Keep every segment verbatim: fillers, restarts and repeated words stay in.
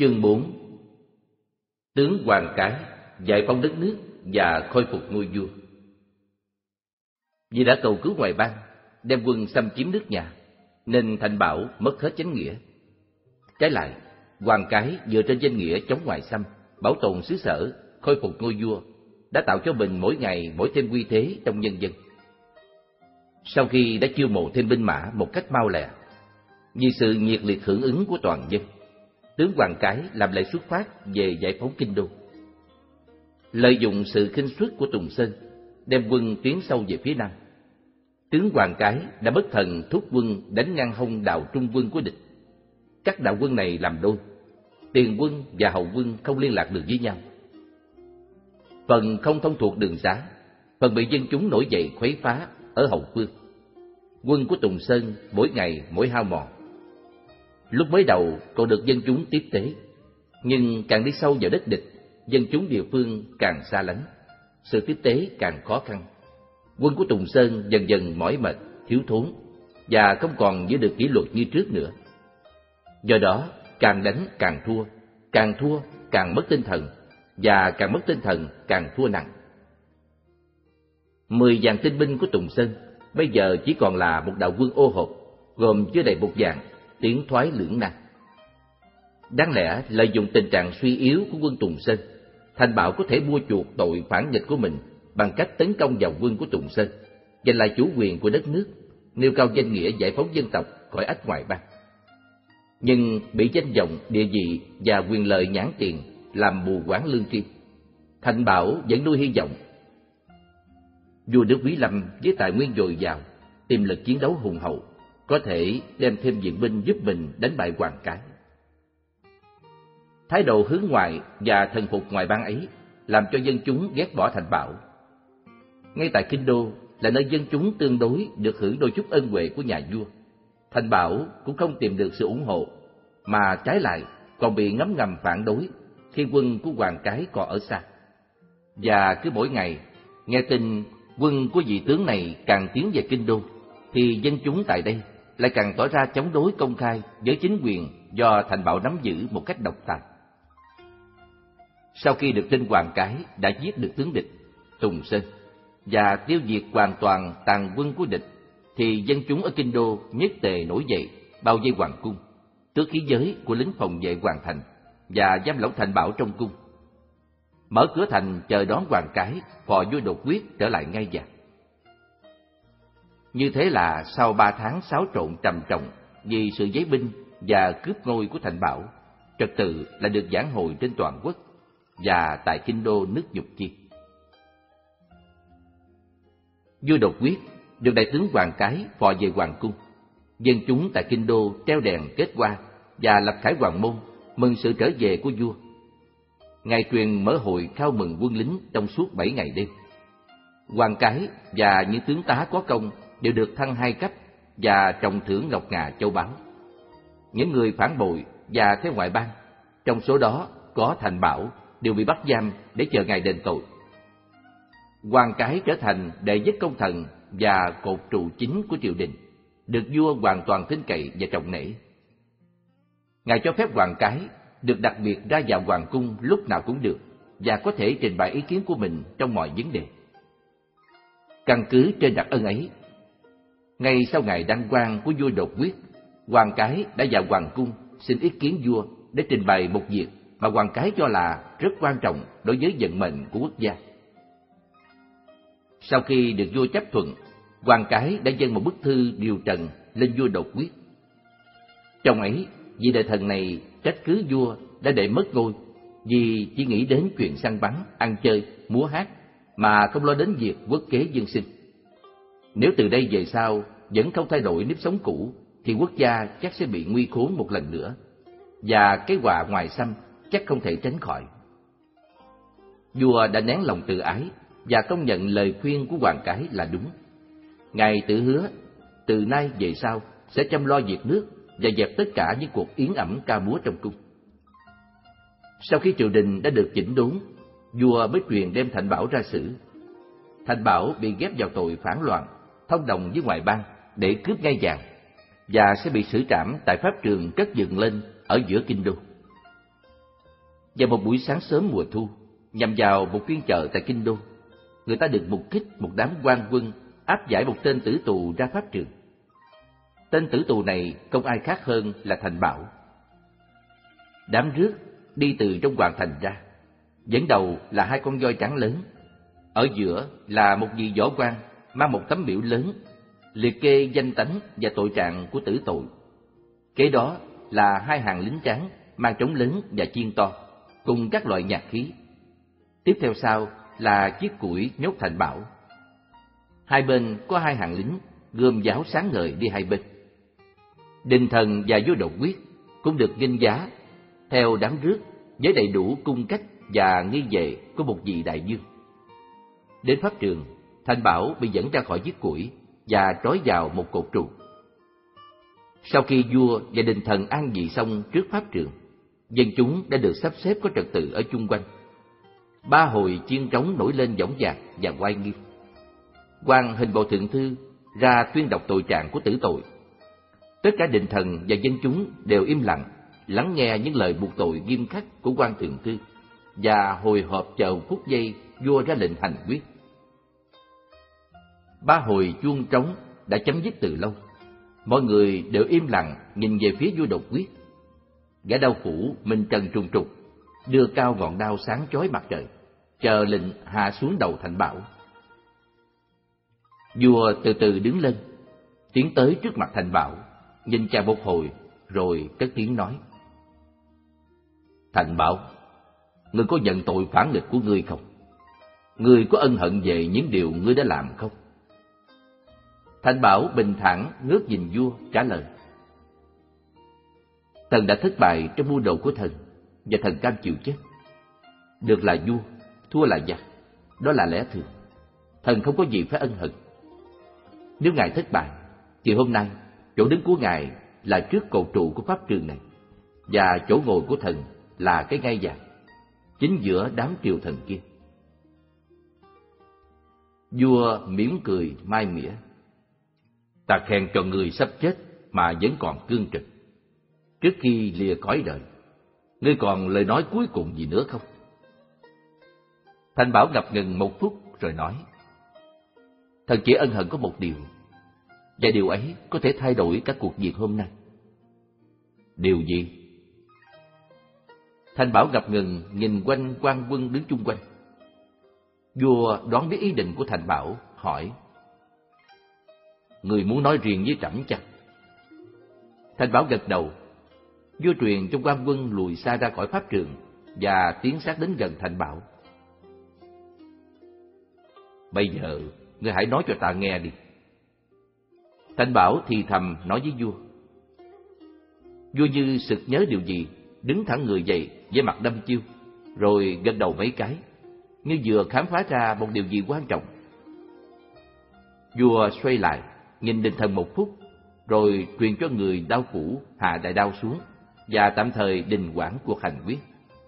Chương bốn. Tướng Hoàng Cái giải phóng đất nước và khôi phục ngôi vua. Vì đã cầu cứu ngoại bang, đem quân xâm chiếm nước nhà, nên Thành Bảo mất hết chánh nghĩa. Trái lại, Hoàng Cái dựa trên danh nghĩa chống ngoại xâm, bảo tồn xứ sở, khôi phục ngôi vua, đã tạo cho mình mỗi ngày mỗi thêm uy thế trong nhân dân. Sau khi đã chiêu mộ thêm binh mã một cách mau lẹ, vì sự nhiệt liệt hưởng ứng của toàn dân, tướng Hoàng Cái làm lễ xuất phát về giải phóng kinh đô. Lợi dụng sự khinh suất của Tùng Sơn, đem quân tiến sâu về phía nam. Tướng Hoàng Cái đã bất thần thúc quân đánh ngăn hông đạo trung quân của địch. Các đạo quân này làm đôi, tiền quân và hậu quân không liên lạc được với nhau. Phần không thông thuộc đường xá, phần bị dân chúng nổi dậy khuấy phá ở hậu phương. Quân của Tùng Sơn mỗi ngày mỗi hao mòn. Lúc mới đầu còn được dân chúng tiếp tế, nhưng càng đi sâu vào đất địch, dân chúng địa phương càng xa lánh, sự tiếp tế càng khó khăn. Quân của Tùng Sơn dần dần mỏi mệt, thiếu thốn và không còn giữ được kỷ luật như trước nữa. Do đó, càng đánh càng thua, càng thua càng mất tinh thần, và càng mất tinh thần càng thua nặng. Mười vạn tinh binh của Tùng Sơn bây giờ chỉ còn là một đạo quân ô hộp, gồm chưa đầy một vạn, tiến thoái lưỡng nan. Đáng lẽ lợi dụng tình trạng suy yếu của quân Tùng Sơn, Thành Bảo có thể mua chuộc tội phản nghịch của mình bằng cách tấn công vào quân của Tùng Sơn, giành lại chủ quyền của đất nước, nêu cao danh nghĩa giải phóng dân tộc khỏi ách ngoại bang. Nhưng bị danh vọng, địa vị và quyền lợi nhãn tiền làm mù quáng lương tri, Thành Bảo vẫn nuôi hy vọng. Vua nước Quý Lâm với tài nguyên dồi dào, tiềm lực chiến đấu hùng hậu, có thể đem thêm viện binh giúp mình đánh bại Hoàng Cái. Thái độ hướng ngoại và thần phục ngoại bang ấy làm cho dân chúng ghét bỏ Thành Bảo. Ngay tại Kinh Đô là nơi dân chúng tương đối được hưởng đôi chút ân huệ của nhà vua, Thành Bảo cũng không tìm được sự ủng hộ, mà trái lại còn bị ngấm ngầm phản đối khi quân của Hoàng Cái còn ở xa. Và cứ mỗi ngày nghe tin quân của vị tướng này càng tiến về Kinh Đô, thì dân chúng tại đây lại càng tỏ ra chống đối công khai với chính quyền do Thành Bảo nắm giữ một cách độc tài. Sau khi được tin Hoàng Cái đã giết được tướng địch Tùng Sơn và tiêu diệt hoàn toàn tàn quân của địch, thì dân chúng ở Kinh Đô nhất tề nổi dậy, bao vây hoàng cung, tước khí giới của lính phòng vệ hoàng thành và giam lỏng Thành Bảo trong cung, mở cửa thành chờ đón Hoàng Cái phò vua đột quyết trở lại ngai vàng. Như thế là sau ba tháng xáo trộn trầm trọng vì sự giấy binh và cướp ngôi của Thành Bảo, trật tự lại được vãn hồi trên toàn quốc và tại Kinh Đô nước Dục Chi. Vua đột quyết được đại tướng Hoàng Cái phò về hoàng cung. Dân chúng tại Kinh Đô treo đèn kết hoa và lập khải hoàng môn mừng sự trở về của vua. Ngài truyền mở hội khao mừng quân lính trong suốt bảy ngày đêm. Hoàng Cái và những tướng tá có công đều được thăng hai cấp và trọng thưởng ngọc ngà châu báu. Những người phản bội và theo ngoại bang, trong số đó có Thành Bảo, đều bị bắt giam để chờ ngày đền tội. Hoàng Cái trở thành đệ nhất công thần và cột trụ chính của triều đình, được vua hoàn toàn tin cậy và trọng nể. Ngài cho phép Hoàng Cái được đặc biệt ra vào hoàng cung lúc nào cũng được và có thể trình bày ý kiến của mình trong mọi vấn đề. Căn cứ trên đặc ân ấy, ngay sau ngày đăng quang của vua đột quyết, Hoàng Cái đã vào hoàng cung xin ý kiến vua để trình bày một việc mà Hoàng Cái cho là rất quan trọng đối với vận mệnh của quốc gia. Sau khi được vua chấp thuận, Hoàng Cái đã dâng một bức thư điều trần lên vua đột quyết. Trong ấy, vị đại thần này trách cứ vua đã để mất ngôi vì chỉ nghĩ đến chuyện săn bắn, ăn chơi, múa hát mà không lo đến việc quốc kế dân sinh. Nếu từ đây về sau vẫn không thay đổi nếp sống cũ, thì quốc gia chắc sẽ bị nguy khốn một lần nữa, và cái họa ngoài xâm chắc không thể tránh khỏi. Vua đã nén lòng tự ái và công nhận lời khuyên của Hoàng Cái là đúng. Ngài tự hứa từ nay về sau sẽ chăm lo việc nước và dẹp tất cả những cuộc yến ẩm ca múa trong cung. Sau khi triều đình đã được chỉnh đốn, vua mới truyền đem Thành Bảo ra xử. Thành Bảo bị ghép vào tội phản loạn, thông đồng với ngoại bang để cướp ngai vàng, và sẽ bị xử trảm tại pháp trường cất dựng lên ở giữa Kinh Đô. Vào một buổi sáng sớm mùa thu, nhằm vào một phiên chợ tại Kinh Đô, người ta được mục kích một đám quan quân áp giải một tên tử tù ra pháp trường. Tên tử tù này không ai khác hơn là Thành Bảo. Đám rước đi từ trong hoàng thành ra, dẫn đầu là hai con voi trắng lớn, ở giữa là một vị võ quan mang một tấm biểu lớn liệt kê danh tánh và tội trạng của tử tội. Kế đó là hai hàng lính trắng mang trống lớn và chiên to cùng các loại nhạc khí. Tiếp theo sau là chiếc củi nhốt Thành Bảo. Hai bên có hai hàng lính gươm giáo sáng ngời đi hai bên. Đình Thần và vua Đột Quyết cũng được nghênh giá theo đám rước với đầy đủ cung cách và nghi vệ của một vị đại vương. Đến pháp trường, Thành Bảo bị dẫn ra khỏi chiếc củi và trói vào một cột trụ. Sau khi vua và Đình Thần an vị xong trước pháp trường, dân chúng đã được sắp xếp có trật tự ở chung quanh. Ba hồi chiên trống nổi lên dõng dạc và oai nghiêm. Quan hình bộ thượng thư ra tuyên đọc tội trạng của tử tội. Tất cả Đình Thần và dân chúng đều im lặng, lắng nghe những lời buộc tội nghiêm khắc của quan thượng thư và hồi hộp chờ phút giây vua ra lệnh hành quyết. Ba hồi chuông trống đã chấm dứt từ lâu. Mọi người đều im lặng nhìn về phía vua Đột Quyết. Gã đao phủ mình trần trùng trục đưa cao ngọn đao sáng chói mặt trời, chờ lệnh hạ xuống đầu Thành Bảo. Vua từ từ đứng lên, tiến tới trước mặt Thành Bảo, nhìn chàng một hồi rồi cất tiếng nói: Thành Bảo, ngươi có nhận tội phản nghịch của ngươi không? Ngươi có ân hận về những điều ngươi đã làm không? Thành Bảo bình thản ngước nhìn vua trả lời: Thần đã thất bại trong mưu đồ của thần, và thần cam chịu chết. Được là vua, thua là giặc, đó là lẽ thường. Thần không có gì phải ân hận. Nếu ngài thất bại, thì hôm nay chỗ đứng của ngài là trước cột trụ của pháp trường này, và chỗ ngồi của thần là cái ngai vàng, chính giữa đám triều thần kia. Vua mỉm cười mai mỉa: Ta khen cho người sắp chết mà vẫn còn cương trực. Trước khi lìa cõi đời, ngươi còn lời nói cuối cùng gì nữa không? Thành Bảo ngập ngừng một phút rồi nói: Thần chỉ ân hận có một điều, và điều ấy có thể thay đổi các cuộc việc hôm nay. Điều gì? Thành Bảo ngập ngừng nhìn quanh quan quân đứng chung quanh. Vua đoán biết ý định của Thành Bảo, hỏi: Người muốn nói riêng với trẫm chăng? Thành Bảo gật đầu. Vua truyền cho quan quân lùi xa ra khỏi pháp trường và tiến sát đến gần Thành Bảo. Bây giờ ngươi hãy nói cho ta nghe đi. Thành Bảo thì thầm nói với vua. Vua như sực nhớ điều gì, đứng thẳng người dậy với mặt đăm chiêu, rồi gật đầu mấy cái, như vừa khám phá ra một điều gì quan trọng. Vua xoay lại, nhìn Đình Thần một phút, rồi truyền cho người đao phủ hạ đại đao xuống và tạm thời đình hoãn cuộc hành quyết.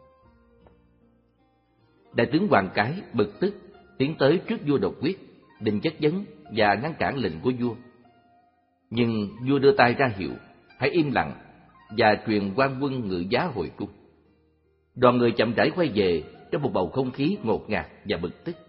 Đại tướng Hoàng Cái bực tức tiến tới trước vua Đột Quyết, định chất vấn và ngăn cản lệnh của vua. Nhưng vua đưa tay ra hiệu hãy im lặng và truyền quan quân ngự giá hồi cung. Đoàn người chậm rãi quay về trong một bầu không khí ngột ngạt và bực tức.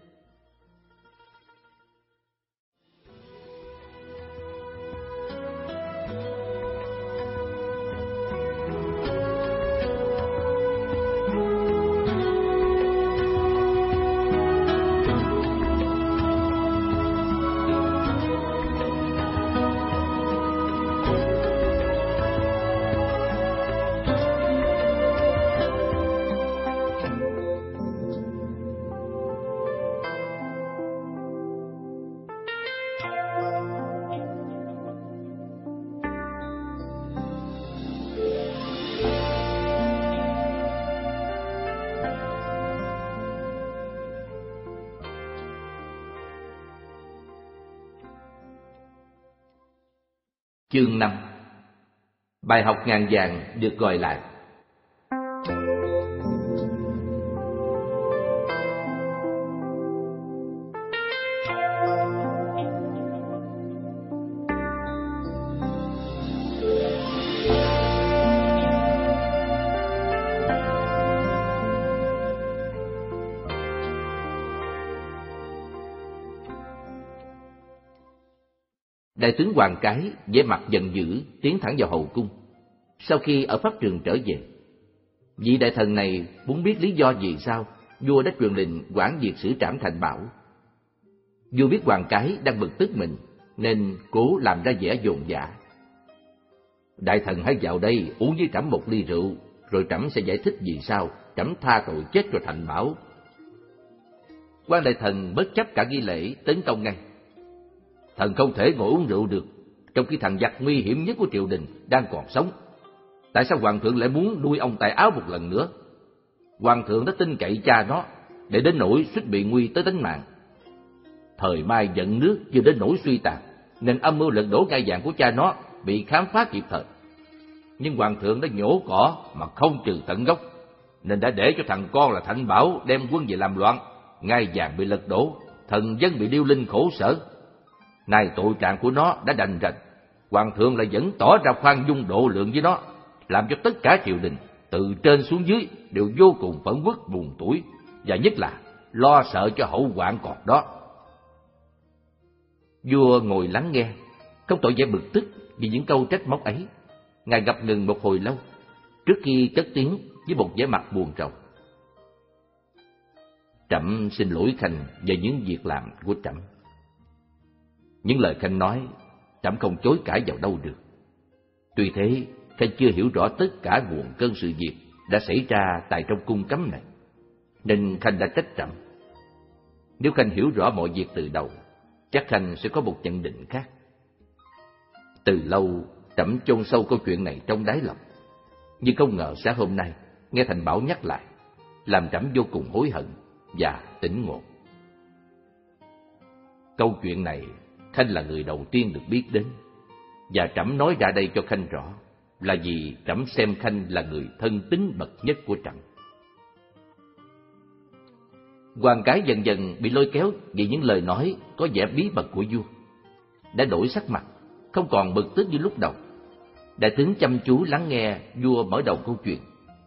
Chương năm. Bài học ngàn vàng được gọi lại. Đại tướng Hoàng Cái vẻ mặt giận dữ tiến thẳng vào hậu cung. Sau khi ở pháp trường trở về, vị đại thần này muốn biết lý do vì sao vua đã truyền lệnh quản việc xử trảm Thành Bảo. Vua biết Hoàng Cái đang bực tức mình nên cố làm ra vẻ dồn dã. Đại thần hãy vào đây uống với trẫm một ly rượu, rồi trẫm sẽ giải thích vì sao trẫm tha tội chết cho Thành Bảo. Quan đại thần bất chấp cả nghi lễ tấn công ngay. Thần không thể ngồi uống rượu được, trong khi thằng giặc nguy hiểm nhất của triều đình đang còn sống. Tại sao hoàng thượng lại muốn nuôi ông tại Áo một lần nữa? Hoàng thượng đã tin cậy cha nó, để đến nỗi suýt bị nguy tới tính mạng. Thời Mai giận nước chưa đến nỗi suy tàn, nên âm mưu lật đổ ngai vàng của cha nó bị khám phá kịp thời. Nhưng hoàng thượng đã nhổ cỏ mà không trừ tận gốc, nên đã để cho thằng con là Thành Bảo đem quân về làm loạn. Ngai vàng bị lật đổ, thần dân bị điêu linh khổ sở. Nay tội trạng của nó đã đành rành, hoàng thượng lại vẫn tỏ ra khoan dung độ lượng với nó, làm cho tất cả triều đình từ trên xuống dưới đều vô cùng phẫn uất buồn tủi, và nhất là lo sợ cho hậu hoạn còn đó. Vua ngồi lắng nghe, không tỏ vẻ bực tức vì những câu trách móc ấy. Ngài ngập ngừng một hồi lâu trước khi cất tiếng với một vẻ mặt buồn rầu. Trẫm xin lỗi Khanh về những việc làm của trẫm. Những lời Khanh nói, trẫm không chối cãi vào đâu được. Tuy thế, Khanh chưa hiểu rõ tất cả nguồn cơn sự việc đã xảy ra tại trong cung cấm này, nên Khanh đã trách trẫm. Nếu Khanh hiểu rõ mọi việc từ đầu, chắc Khanh sẽ có một nhận định khác. Từ lâu, trẫm chôn sâu câu chuyện này trong đáy lòng, nhưng không ngờ sáng hôm nay nghe Thành Bảo nhắc lại, làm trẫm vô cùng hối hận và tỉnh ngộ. Câu chuyện này Khanh là người đầu tiên được biết đến, và trẫm nói ra đây cho Khanh rõ là vì trẫm xem Khanh là người thân tín bậc nhất của trẫm. Hoàng Cái dần dần bị lôi kéo vì những lời nói có vẻ bí mật của vua, đã đổi sắc mặt, không còn bực tức như lúc đầu. Đại tướng chăm chú lắng nghe vua mở đầu câu chuyện.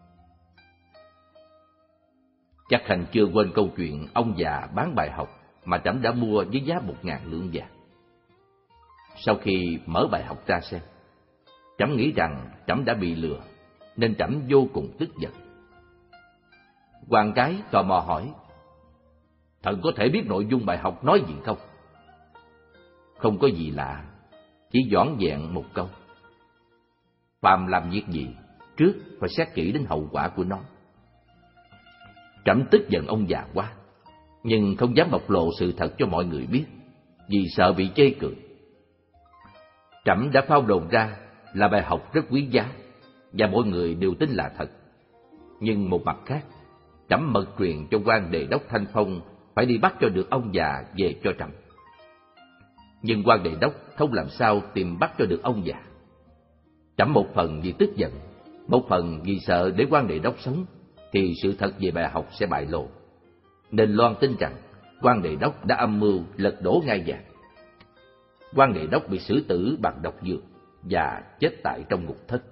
Chắc Khanh chưa quên câu chuyện ông già bán bài học mà trẫm đã mua với giá một ngàn lượng vàng. Sau khi mở bài học ra xem, trẫm nghĩ rằng trẫm đã bị lừa, nên trẫm vô cùng tức giận. Hoàng Cái tò mò hỏi: thần có thể biết nội dung bài học nói gì không? Không có gì lạ, chỉ vỏn vẹn một câu: phàm làm việc gì, trước phải xét kỹ đến hậu quả của nó. Trẫm tức giận ông già quá, nhưng không dám bộc lộ sự thật cho mọi người biết, vì sợ bị chê cười. Trẫm đã phao đồn ra là bài học rất quý giá, và mọi người đều tin là thật. Nhưng một mặt khác, trẫm mật truyền cho quan đề đốc Thanh Phong phải đi bắt cho được ông già về cho trẫm. Nhưng quan đề đốc không làm sao tìm bắt cho được ông già. Trẫm một phần vì tức giận, một phần vì sợ để quan đề đốc sống thì sự thật về bài học sẽ bại lộ, nên loan tin rằng quan đề đốc đã âm mưu lật đổ ngai vàng. Quan đề đốc bị xử tử bằng độc dược và chết tại trong ngục thất.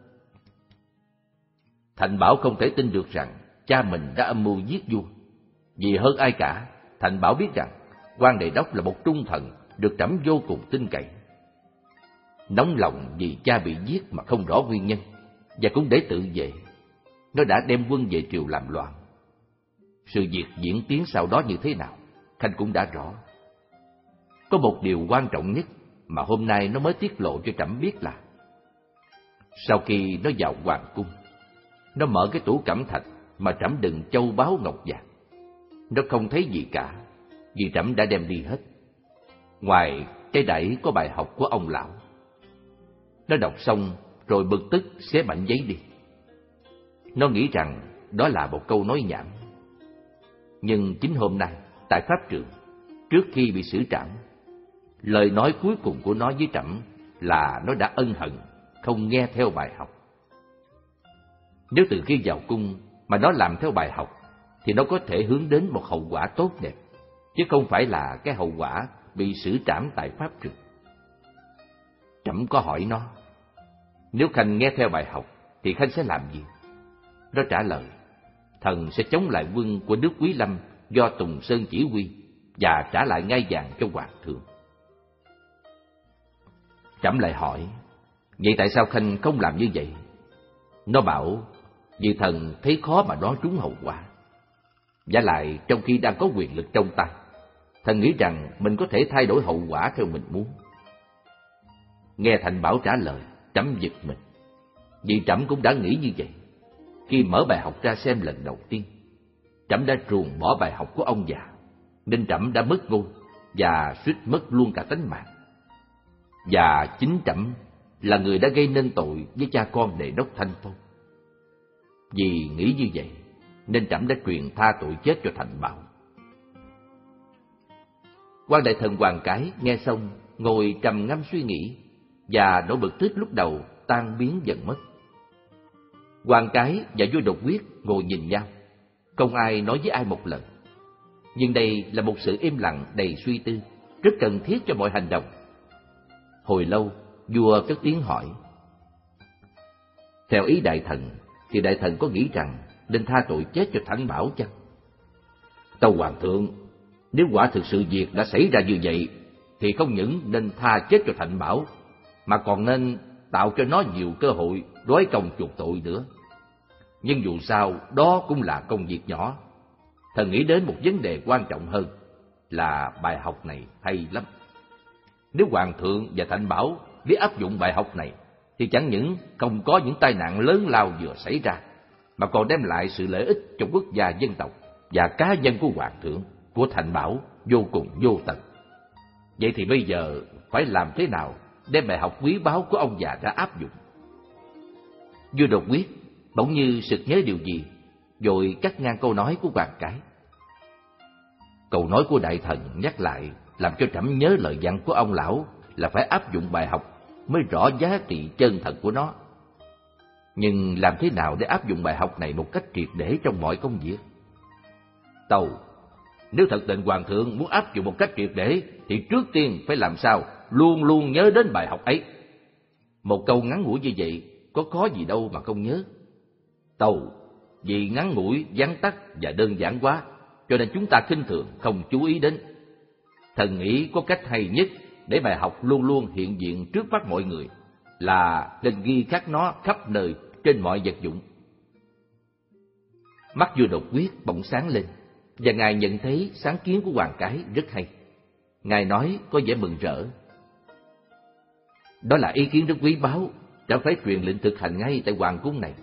Thành Bảo không thể tin được rằng cha mình đã âm mưu giết vua. Vì hơn ai cả, Thành Bảo biết rằng quan đề đốc là một trung thần được trẫm vô cùng tin cậy. Nóng lòng vì cha bị giết mà không rõ nguyên nhân, và cũng để tự vệ, nó đã đem quân về triều làm loạn. Sự việc diễn tiến sau đó như thế nào, Khanh cũng đã rõ. Có một điều quan trọng nhất mà hôm nay nó mới tiết lộ cho trẫm biết là sau khi nó vào hoàng cung, nó mở cái tủ cẩm thạch mà trẫm đựng châu báu ngọc vàng. Nó không thấy gì cả, vì trẫm đã đem đi hết, ngoài cái đẩy có bài học của ông lão. Nó đọc xong rồi bực tức xé mảnh giấy đi. Nó nghĩ rằng đó là một câu nói nhảm. Nhưng chính hôm nay tại pháp trường, trước khi bị xử trảm, lời nói cuối cùng của nó với trẫm là nó đã ân hận không nghe theo bài học. Nếu từ khi vào cung mà nó làm theo bài học thì nó có thể hướng đến một hậu quả tốt đẹp, chứ không phải là cái hậu quả bị xử trảm tại pháp trường. Trẫm có hỏi nó, nếu Khanh nghe theo bài học thì Khanh sẽ làm gì? Nó trả lời, thần sẽ chống lại quân của nước Quý Lâm do Tùng Sơn chỉ huy và trả lại ngai vàng cho hoàng thượng. Trẫm lại hỏi, vậy tại sao Khanh không làm như vậy? Nó bảo, vì thần thấy khó mà nói trúng hậu quả. Và lại trong khi đang có quyền lực trong tay, thần nghĩ rằng mình có thể thay đổi hậu quả theo mình muốn. Nghe Thành Bảo trả lời, trẫm giật mình, vì trẫm cũng đã nghĩ như vậy. Khi mở bài học ra xem lần đầu tiên, trẫm đã ruồng bỏ bài học của ông già, nên trẫm đã mất ngôi và suýt mất luôn cả tính mạng. Và chính trẫm là người đã gây nên tội với cha con Đề Đốc Thanh Phong. Vì nghĩ như vậy nên trẫm đã truyền tha tội chết cho Thành Bảo. Quan đại thần Hoàng Cái nghe xong ngồi trầm ngâm suy nghĩ, và nỗi bực tức lúc đầu tan biến dần mất. Hoàng Cái và vua Đột Quyết ngồi nhìn nhau, không ai nói với ai một lời. Nhưng đây là một sự im lặng đầy suy tư, rất cần thiết cho mọi hành động. Hồi lâu, vua cất tiếng hỏi, theo ý đại thần thì đại thần có nghĩ rằng nên tha tội chết cho Thành Bảo chăng? Tâu hoàng thượng, nếu quả thực sự việc đã xảy ra như vậy, thì không những nên tha chết cho Thành Bảo, mà còn nên tạo cho nó nhiều cơ hội đối công chuộc tội nữa. Nhưng dù sao, đó cũng là công việc nhỏ. Thần nghĩ đến một vấn đề quan trọng hơn, là bài học này hay lắm. Nếu hoàng thượng và Thành Bảo biết áp dụng bài học này, thì chẳng những không có những tai nạn lớn lao vừa xảy ra, mà còn đem lại sự lợi ích cho quốc gia dân tộc và cá nhân của hoàng thượng, của Thành Bảo vô cùng vô tận. Vậy thì bây giờ phải làm thế nào đem bài học quý báu của ông già ra áp dụng? Vua Đột Quyết bỗng như sực nhớ điều gì, rồi cắt ngang câu nói của Hoàng Cái. Câu nói của đại thần nhắc lại làm cho trẫm nhớ lời dặn của ông lão là phải áp dụng bài học mới rõ giá trị chân thật của nó. Nhưng làm thế nào để áp dụng bài học này một cách triệt để trong mọi công việc? Tâu, nếu thật tình hoàng thượng muốn áp dụng một cách triệt để, thì trước tiên phải làm sao luôn luôn nhớ đến bài học ấy. Một câu ngắn ngủi như vậy có khó gì đâu mà không nhớ. Tâu, vì ngắn ngủi, vắn tắt và đơn giản quá, cho nên chúng ta khinh thường không chú ý đến. Thần nghĩ có cách hay nhất để bài học luôn luôn hiện diện trước mắt mọi người, là nên ghi khắc nó khắp nơi trên mọi vật dụng. Mắt vua Đột Quyết bỗng sáng lên, và ngài nhận thấy sáng kiến của Hoàng Cái rất hay. Ngài nói có vẻ mừng rỡ, đó là ý kiến rất quý báu, đã phải truyền lệnh thực hành ngay tại hoàng cung này.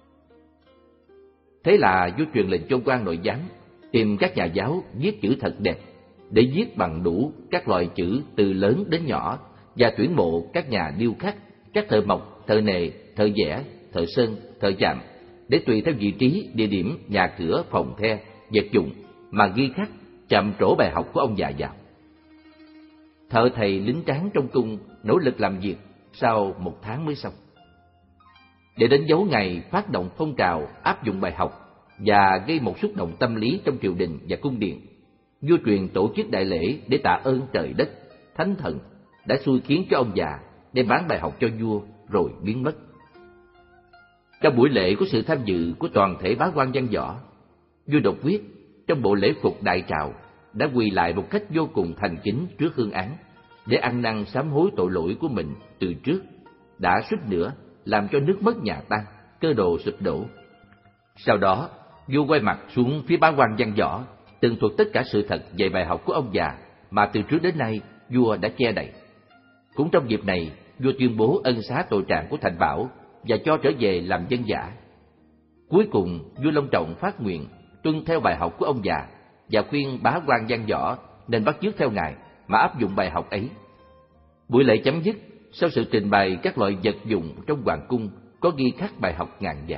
Thế là vua truyền lệnh cho quan nội giám tìm các nhà giáo viết chữ thật đẹp, để viết bằng đủ các loại chữ từ lớn đến nhỏ, và tuyển mộ các nhà điêu khắc, các thợ mộc, thợ nề, thợ vẽ, thợ sơn, thợ chạm, để tùy theo vị trí, địa điểm, nhà cửa, phòng the, vật dụng mà ghi khắc, chạm trổ bài học của ông già vào. Thợ thầy lính tráng trong cung nỗ lực làm việc, sau một tháng mới xong. Để đánh dấu ngày phát động phong trào áp dụng bài học và gây một xúc động tâm lý trong triều đình và cung điện, vua truyền tổ chức đại lễ để tạ ơn trời đất, thánh thần đã xui khiến cho ông già đem bán bài học cho vua rồi biến mất. Trong buổi lễ có sự tham dự của toàn thể bá quan văn võ. Vua Đột Quyết trong bộ lễ phục đại trào đã quỳ lại một cách vô cùng thành kính trước hương án, để ăn năn sám hối tội lỗi của mình từ trước, đã suýt nữa làm cho nước mất nhà tan, cơ đồ sụp đổ. Sau đó, vua quay mặt xuống phía bá quan văn võ, tường thuật tất cả sự thật về bài học của ông già mà từ trước đến nay vua đã che đậy. Cũng trong dịp này, vua tuyên bố ân xá tội trạng của Thành Bảo và cho trở về làm dân giả. Cuối cùng, vua long trọng phát nguyện tuân theo bài học của ông già và khuyên bá quan văn võ nên bắt chước theo ngài mà áp dụng bài học ấy. Buổi lễ chấm dứt sau sự trình bày các loại vật dụng trong hoàng cung có ghi khắc bài học ngàn vàng.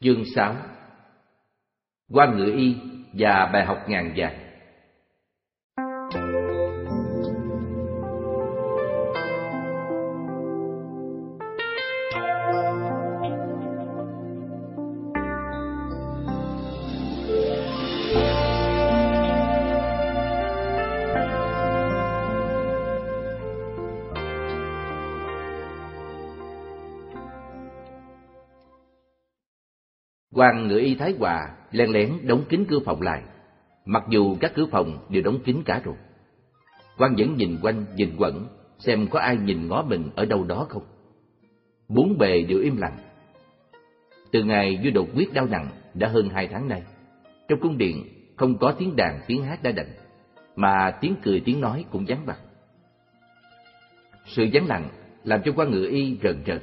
Chương sáu. Quan Ngự Y và bài học ngàn vàng. Quan Ngự Y Thái Hòa len lén đóng kín cửa phòng lại, mặc dù các cửa phòng đều đóng kín cả rồi. Quan vẫn nhìn quanh nhìn quẩn xem có ai nhìn ngó mình ở đâu đó không. Bốn bề đều im lặng. Từ ngày vua đột quyết đau nặng đã hơn hai tháng nay, trong cung điện không có tiếng đàn tiếng hát đã đành, mà tiếng cười tiếng nói cũng vắng bặt. Sự vắng lặng làm cho Quan Ngự Y rờn rợn.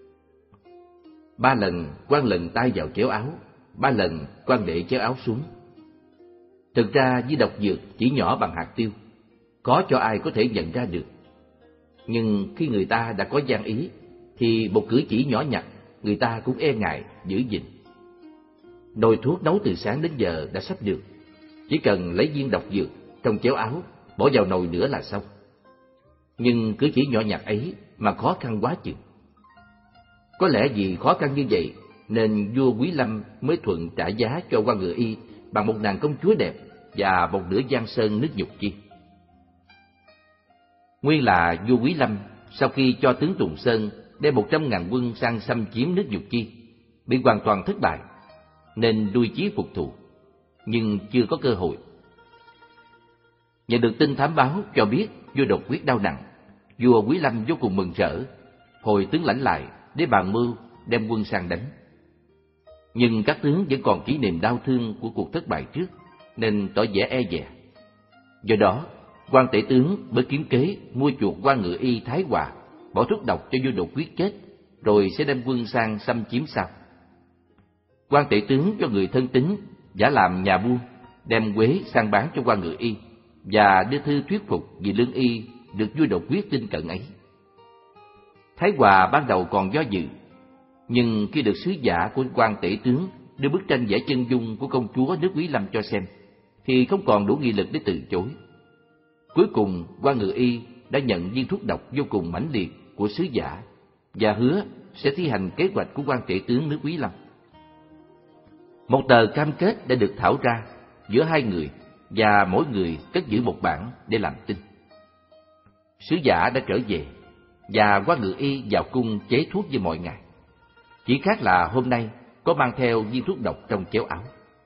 Ba lần Quan lần tay vào chéo áo, ba lần Quan để chéo áo xuống. Thực ra với độc dược chỉ nhỏ bằng hạt tiêu, có cho ai có thể nhận ra được. Nhưng khi người ta đã có gian ý, thì một cử chỉ nhỏ nhặt người ta cũng e ngại giữ gìn. Nồi thuốc nấu từ sáng đến giờ đã sắp được, chỉ cần lấy viên độc dược trong chéo áo bỏ vào nồi nữa là xong. Nhưng cử chỉ nhỏ nhặt ấy mà khó khăn quá chừng. Có lẽ vì khó khăn như vậy nên vua Quý Lâm mới thuận trả giá cho Quan Ngự Y bằng một nàng công chúa đẹp và một nửa giang sơn nước Nhục Chi. Nguyên là vua Quý Lâm sau khi cho tướng Tùng Sơn đem một trăm ngàn quân sang xâm chiếm nước Nhục Chi, bị hoàn toàn thất bại, nên đuôi chí phục thù, nhưng chưa có cơ hội. Nhận được tin thám báo cho biết vua đột quyết đau nặng, vua Quý Lâm vô cùng mừng rỡ, hồi tướng lãnh lại để bàn mưu đem quân sang đánh. Nhưng các tướng vẫn còn kỷ niệm đau thương của cuộc thất bại trước, nên tỏ vẻ e dè. Do đó, Quan tể tướng mới kiếm kế mua chuộc Quan Ngự Y Thái Hòa, bỏ thuốc độc cho vua đột quyết chết, rồi sẽ đem quân sang xâm chiếm sau. Quan tể tướng cho người thân tín giả làm nhà buôn, đem quế sang bán cho Quan Ngự Y và đưa thư thuyết phục vì lương y được vua đột quyết tin cận ấy. Thái Hòa ban đầu còn do dự, nhưng khi được sứ giả của Quan tể tướng đưa bức tranh vẽ chân dung của công chúa nước Quý Lâm cho xem, thì không còn đủ nghị lực để từ chối. Cuối cùng, Quan Ngự Y đã nhận viên thuốc độc vô cùng mãnh liệt của sứ giả và hứa sẽ thi hành kế hoạch của Quan tể tướng nước Quý Lâm. Một tờ cam kết đã được thảo ra giữa hai người, và mỗi người cất giữ một bản để làm tin. Sứ giả đã trở về, và Quan Ngự Y vào cung chế thuốc như mọi ngày. Chỉ khác là hôm nay có mang theo viên thuốc độc trong chéo áo.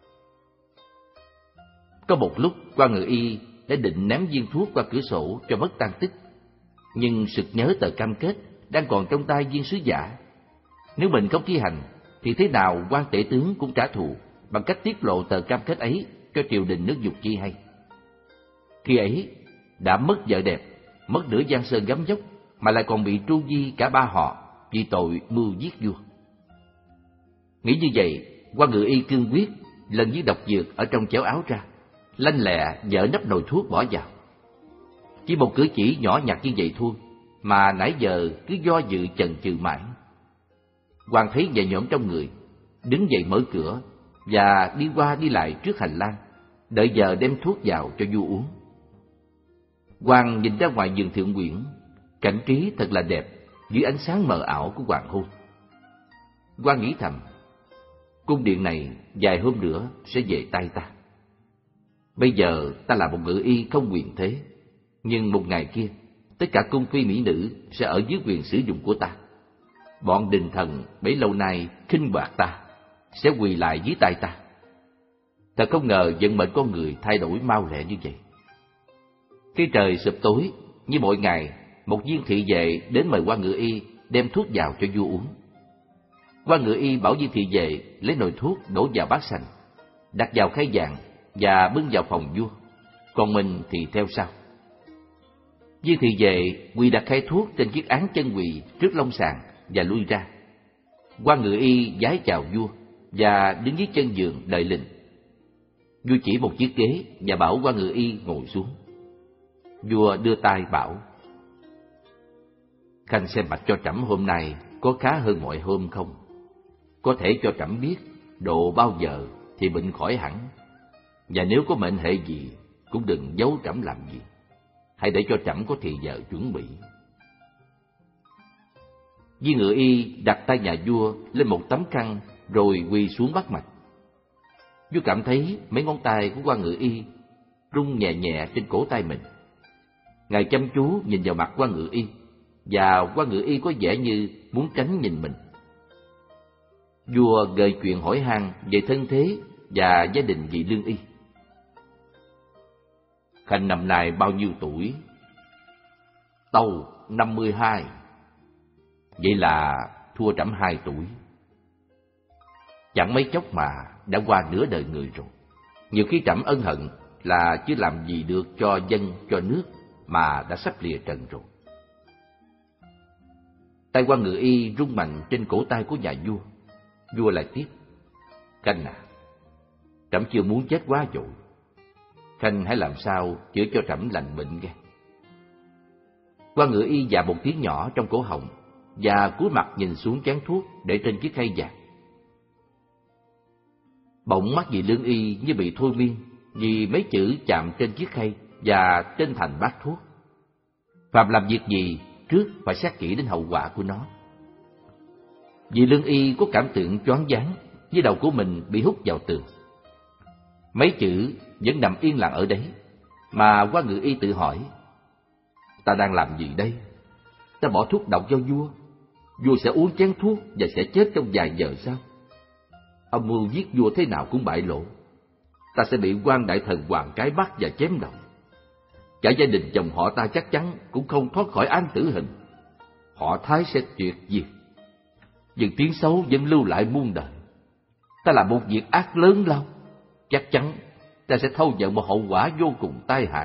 Có một lúc Quan Ngự Y đã định ném viên thuốc qua cửa sổ cho mất tan tích, nhưng sực nhớ tờ cam kết đang còn trong tay viên sứ giả. Nếu mình không thi hành thì thế nào Quan tể tướng cũng trả thù bằng cách tiết lộ tờ cam kết ấy cho triều đình nước Nhục Chi hay. Khi ấy đã mất vợ đẹp, mất nửa giang sơn gấm dốc, mà lại còn bị tru di cả ba họ vì tội mưu giết vua. Nghĩ như vậy, Quan Ngự Y cương quyết lần với độc dược ở trong chéo áo ra, lanh lẹ dỡ nắp nồi thuốc bỏ vào. Chỉ một cử chỉ nhỏ nhặt như vậy thôi mà nãy giờ cứ do dự chần chừ mãi. Quan thấy nhẹ nhõm trong người, đứng dậy mở cửa và đi qua đi lại trước hành lang, đợi giờ đem thuốc vào cho vua uống. Quan nhìn ra ngoài vườn Thượng Uyển, cảnh trí thật là đẹp dưới ánh sáng mờ ảo của hoàng hôn. Quan nghĩ thầm, cung điện này vài hôm nữa sẽ về tay ta. Bây giờ ta là một ngự y không quyền thế, nhưng một ngày kia tất cả cung phi mỹ nữ sẽ ở dưới quyền sử dụng của ta. Bọn đình thần bấy lâu nay khinh bạc ta sẽ quỳ lại dưới tay ta. Thật không ngờ vận mệnh con người thay đổi mau lẹ như vậy. Khi trời sụp tối, như mọi ngày, một viên thị vệ đến mời Quan Ngự Y đem thuốc vào cho vua uống. Quan Ngự Y bảo viên thị vệ lấy nồi thuốc đổ vào bát sành, đặt vào khay vàng và bưng vào phòng vua, còn mình thì theo sau. Viên thị vệ quỳ đặt khay thuốc trên chiếc án chân quỳ trước long sàn và lui ra. Quan Ngự Y vái chào vua và đứng dưới chân giường đợi lệnh. Vua chỉ một chiếc ghế và bảo Quan Ngự Y ngồi xuống. Vua đưa tay bảo: "Khanh xem mặt cho trẫm hôm nay có khá hơn mọi hôm không? Có thể cho trẫm biết độ bao giờ thì bệnh khỏi hẳn. Và nếu có mệnh hệ gì, cũng đừng giấu trẫm làm gì. Hãy để cho trẫm có thì giờ chuẩn bị. Viên ngự y đặt tay nhà vua lên một tấm khăn rồi quỳ xuống bắt mạch. Vua cảm thấy mấy ngón tay của quan ngự y rung nhẹ nhẹ trên cổ tay mình. Ngài chăm chú nhìn vào mặt quan ngự y, và quan ngự y có vẻ như muốn tránh nhìn mình. Vua gợi chuyện hỏi han về thân thế và gia đình vị lương y. Khanh năm nay bao nhiêu tuổi? Tâu năm mươi hai. Vậy là thua trẫm hai tuổi. Chẳng mấy chốc mà đã qua nửa đời người rồi. Nhiều khi trẫm ân hận là chưa làm gì được cho dân, cho nước, mà đã sắp lìa trần rồi. Tay quan ngự y rung mạnh trên cổ tay của nhà vua. Vua lại tiếp: Khanh à, trẫm chưa muốn chết quá vội. Khanh hãy làm sao chữa cho trẫm lành bệnh nghe. Quan ngự y dạ một tiếng nhỏ trong cổ họng và cúi mặt nhìn xuống chén thuốc để trên chiếc khay vàng. Bỗng mắt vị lương y như bị thôi miên vì mấy chữ chạm trên chiếc khay và trên thành bát thuốc. Phàm làm việc gì trước phải xét kỹ đến hậu quả của nó. Vị lương y có cảm tưởng choáng váng, như đầu của mình bị hút vào tường. Mấy chữ vẫn nằm yên lặng ở đấy, mà quan ngự y tự hỏi: ta đang làm gì đây? Ta bỏ thuốc độc cho vua, vua sẽ uống chén thuốc và sẽ chết trong vài giờ sao? Âm mưu giết vua thế nào cũng bại lộ. Ta sẽ bị quan đại thần Hoàng Cái bắt và chém đầu. Cả gia đình chồng họ ta chắc chắn cũng không thoát khỏi án tử hình. Họ Thái sẽ tuyệt diệt, nhưng tiếng xấu vẫn lưu lại muôn đời. Ta làm một việc ác lớn lao, chắc chắn ta sẽ thâu nhận một hậu quả vô cùng tai hại.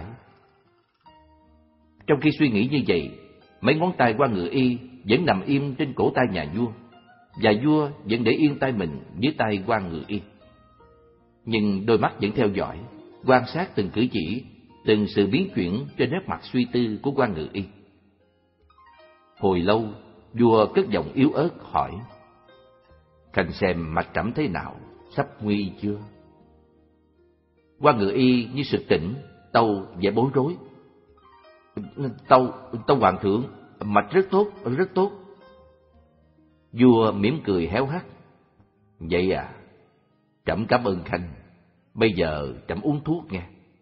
Trong khi suy nghĩ như vậy, mấy ngón tay quan ngự y vẫn nằm im trên cổ tay nhà vua, và vua vẫn để yên tay mình dưới tay quan ngự y. Nhưng đôi mắt vẫn theo dõi, quan sát từng cử chỉ, từng sự biến chuyển trên nét mặt suy tư của quan ngự y. Hồi lâu, vua cất giọng yếu ớt hỏi: Khanh xem mặt trẫm thế nào, sắp nguy chưa? Quan ngự y như sực tỉnh, tâu vẻ bối rối: Tâu, tâu hoàng thượng, mạch rất tốt, rất tốt. Vua mỉm cười héo hắt: Vậy à, trẫm cảm ơn Khanh. Bây giờ trẫm uống thuốc nghe.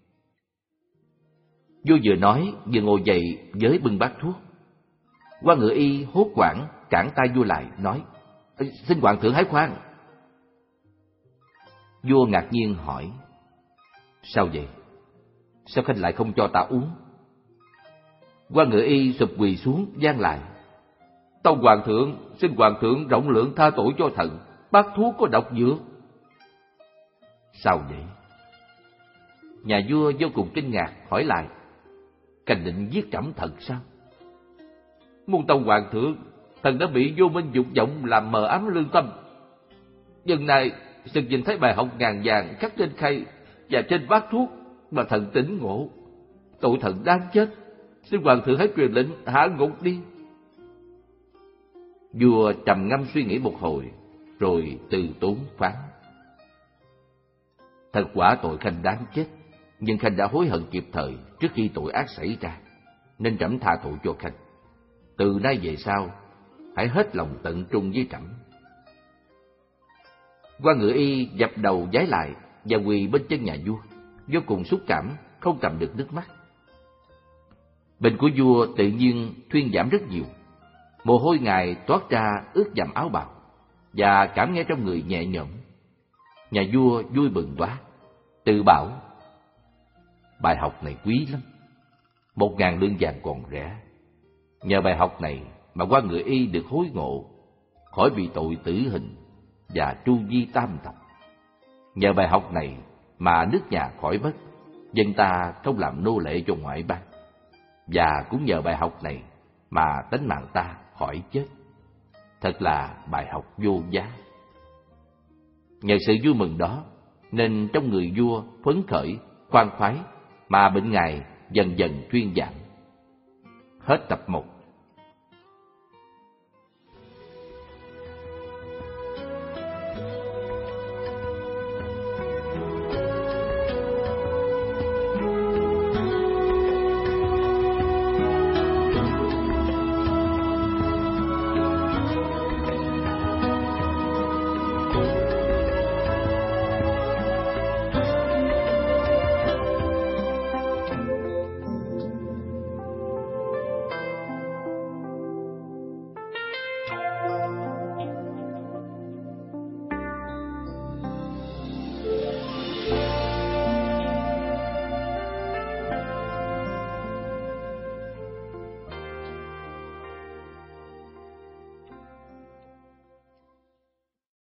Vua vừa nói vừa ngồi dậy với bưng bát thuốc. Quan ngự y hốt hoảng cản tay vua lại, nói: Xin hoàng thượng hãy khoan. Vua ngạc nhiên hỏi: Sao vậy? Sao Khanh lại không cho ta uống? Quan ngự y sụp quỳ xuống van lại: Tâu hoàng thượng, xin hoàng thượng rộng lượng tha tội cho thần, bát thuốc có độc dược. Sao vậy? Nhà vua vô cùng kinh ngạc hỏi lại: Khanh định giết trẫm thật sao? Muôn tâu hoàng thượng, thần đã bị vô minh dục vọng làm mờ ám lương tâm. Lần này sực nhìn thấy bài học ngàn vàng khắc trên khay và trên bát thuốc mà thần tỉnh ngộ. Tội thần đáng chết, xin hoàng thượng hãy truyền lệnh hạ ngục đi. Vua trầm ngâm suy nghĩ một hồi, rồi từ tốn phán: Thật quả tội Khanh đáng chết, nhưng Khanh đã hối hận kịp thời trước khi tội ác xảy ra, nên trẫm tha tội cho Khanh. Từ nay về sau, hãy hết lòng tận trung với trẫm. Quan ngự y dập đầu vái lại và quỳ bên chân nhà vua, vô cùng xúc cảm, không cầm được nước mắt. Bệnh của vua tự nhiên thuyên giảm rất nhiều. Mồ hôi ngài toát ra ướt dầm áo bào, và cảm nghe trong người nhẹ nhõm. Nhà vua vui mừng quá, tự bảo: Bài học này quý lắm, một ngàn lương vàng còn rẻ. Nhờ bài học này mà quan ngự y được hối ngộ, khỏi bị tội tử hình và tru di tam tộc. Nhờ bài học này mà nước nhà khỏi bất, dân ta không làm nô lệ cho ngoại bang. Và cũng nhờ bài học này mà tánh mạng ta khỏi chết. Thật là bài học vô giá. Nhờ sự vui mừng đó nên trong người vua phấn khởi, khoan khoái, mà bệnh ngài dần dần thuyên giảm. Hết tập một.